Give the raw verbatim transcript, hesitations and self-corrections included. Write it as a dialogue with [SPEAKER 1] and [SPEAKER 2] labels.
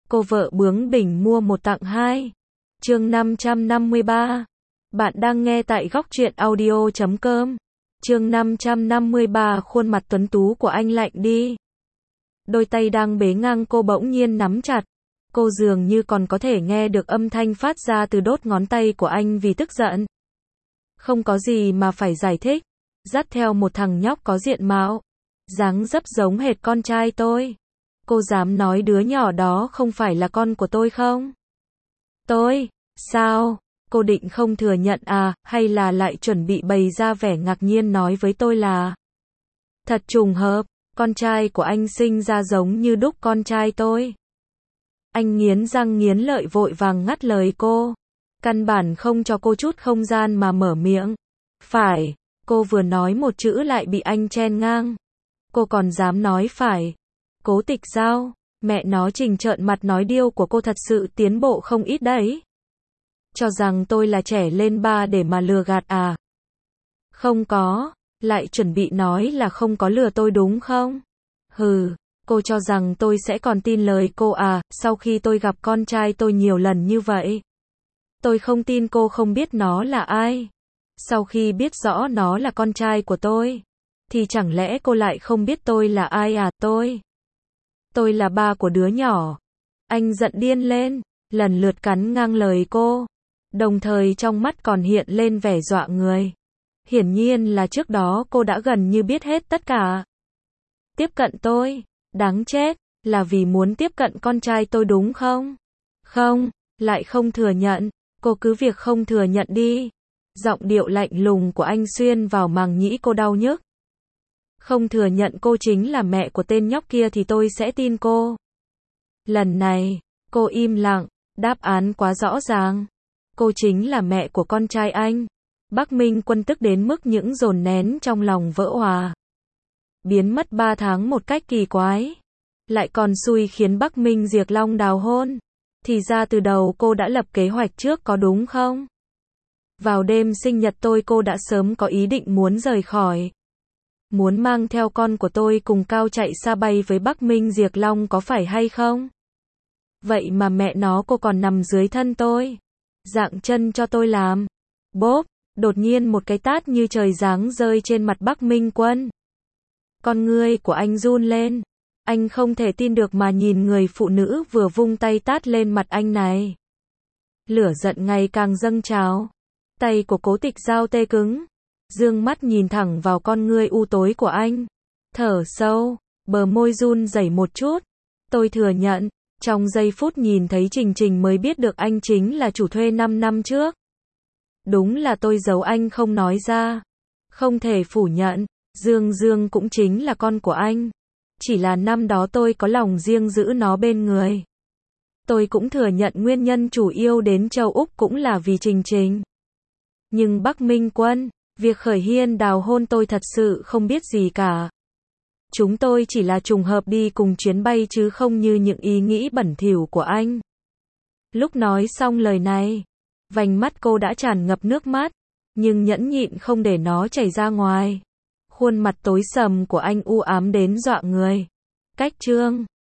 [SPEAKER 1] Cô vợ bướng bỉnh mua một tặng hai. Chương năm trăm năm mươi ba. Bạn đang nghe tại góc truyện audio chấm com. Chương năm trăm năm mươi ba. Khuôn mặt tuấn tú của anh lạnh đi. Đôi tay đang bế ngang cô bỗng nhiên nắm chặt. Cô dường như còn có thể nghe được âm thanh phát ra từ đốt ngón tay của anh vì tức giận. Không có gì mà phải giải thích. Dắt theo một thằng nhóc có diện mạo, dáng dấp giống hệt con trai tôi. Cô dám nói đứa nhỏ đó không phải là con của tôi không? Tôi, sao? Cô định không thừa nhận à, hay là lại chuẩn bị bày ra vẻ ngạc nhiên nói với tôi là thật trùng hợp, con trai của anh sinh ra giống như đúc con trai tôi. Anh nghiến răng nghiến lợi vội vàng ngắt lời cô. Căn bản không cho cô chút không gian mà mở miệng. Phải, cô vừa nói một chữ lại bị anh chen ngang. Cô còn dám nói phải. Cố Tịch Giao, mẹ nó Trình trợn mặt nói điêu của cô thật sự tiến bộ không ít đấy. Cho rằng tôi là trẻ lên ba để mà lừa gạt à? Không có, lại chuẩn bị nói là không có lừa tôi đúng không? Hừ, cô cho rằng tôi sẽ còn tin lời cô à, sau khi tôi gặp con trai tôi nhiều lần như vậy. Tôi không tin cô không biết nó là ai. Sau khi biết rõ nó là con trai của tôi, thì chẳng lẽ cô lại không biết tôi là ai à? Tôi Tôi là ba của đứa nhỏ. Anh giận điên lên, lần lượt cắn ngang lời cô, đồng thời trong mắt còn hiện lên vẻ dọa người. Hiển nhiên là trước đó cô đã gần như biết hết tất cả. Tiếp cận tôi, đáng chết, là vì muốn tiếp cận con trai tôi đúng không? Không, lại không thừa nhận, cô cứ việc không thừa nhận đi. Giọng điệu lạnh lùng của anh xuyên vào màng nhĩ cô đau nhức. Không thừa nhận cô chính là mẹ của tên nhóc kia thì tôi sẽ tin cô. Lần này, cô im lặng, đáp án quá rõ ràng. Cô chính là mẹ của con trai anh. Bắc Minh Quân tức đến mức những dồn nén trong lòng vỡ hòa. Biến mất ba tháng một cách kỳ quái. Lại còn xui khiến Bắc Minh Diệp Long đào hôn. Thì ra từ đầu cô đã lập kế hoạch trước có đúng không? Vào đêm sinh nhật tôi cô đã sớm có ý định muốn rời khỏi. Muốn mang theo con của tôi cùng cao chạy xa bay với Bắc Minh Diệp Long có phải hay không? Vậy mà mẹ nó cô còn nằm dưới thân tôi. Dạng chân cho tôi làm. Bốp, đột nhiên một cái tát như trời giáng rơi trên mặt Bắc Minh Quân. Con ngươi của anh run lên. Anh không thể tin được mà nhìn người phụ nữ vừa vung tay tát lên mặt anh này. Lửa giận ngày càng dâng trào. Tay của Cố Tịch Giao tê cứng. Dương mắt nhìn thẳng vào con ngươi u tối của anh. Thở sâu, bờ môi run rẩy một chút. Tôi thừa nhận, trong giây phút nhìn thấy Trình Trình mới biết được anh chính là chủ thuê năm năm trước. Đúng là tôi giấu anh không nói ra. Không thể phủ nhận, Dương Dương cũng chính là con của anh. Chỉ là năm đó tôi có lòng riêng giữ nó bên người. Tôi cũng thừa nhận nguyên nhân chủ yếu đến châu Úc cũng là vì Trình Trình. Nhưng Bắc Minh Quân, việc khởi hiên đào hôn tôi thật sự không biết gì cả. Chúng tôi chỉ là trùng hợp đi cùng chuyến bay chứ không như những ý nghĩ bẩn thỉu của anh. Lúc nói xong lời này, vành mắt cô đã tràn ngập nước mắt, nhưng nhẫn nhịn không để nó chảy ra ngoài. Khuôn mặt tối sầm của anh u ám đến dọa người. Cách chương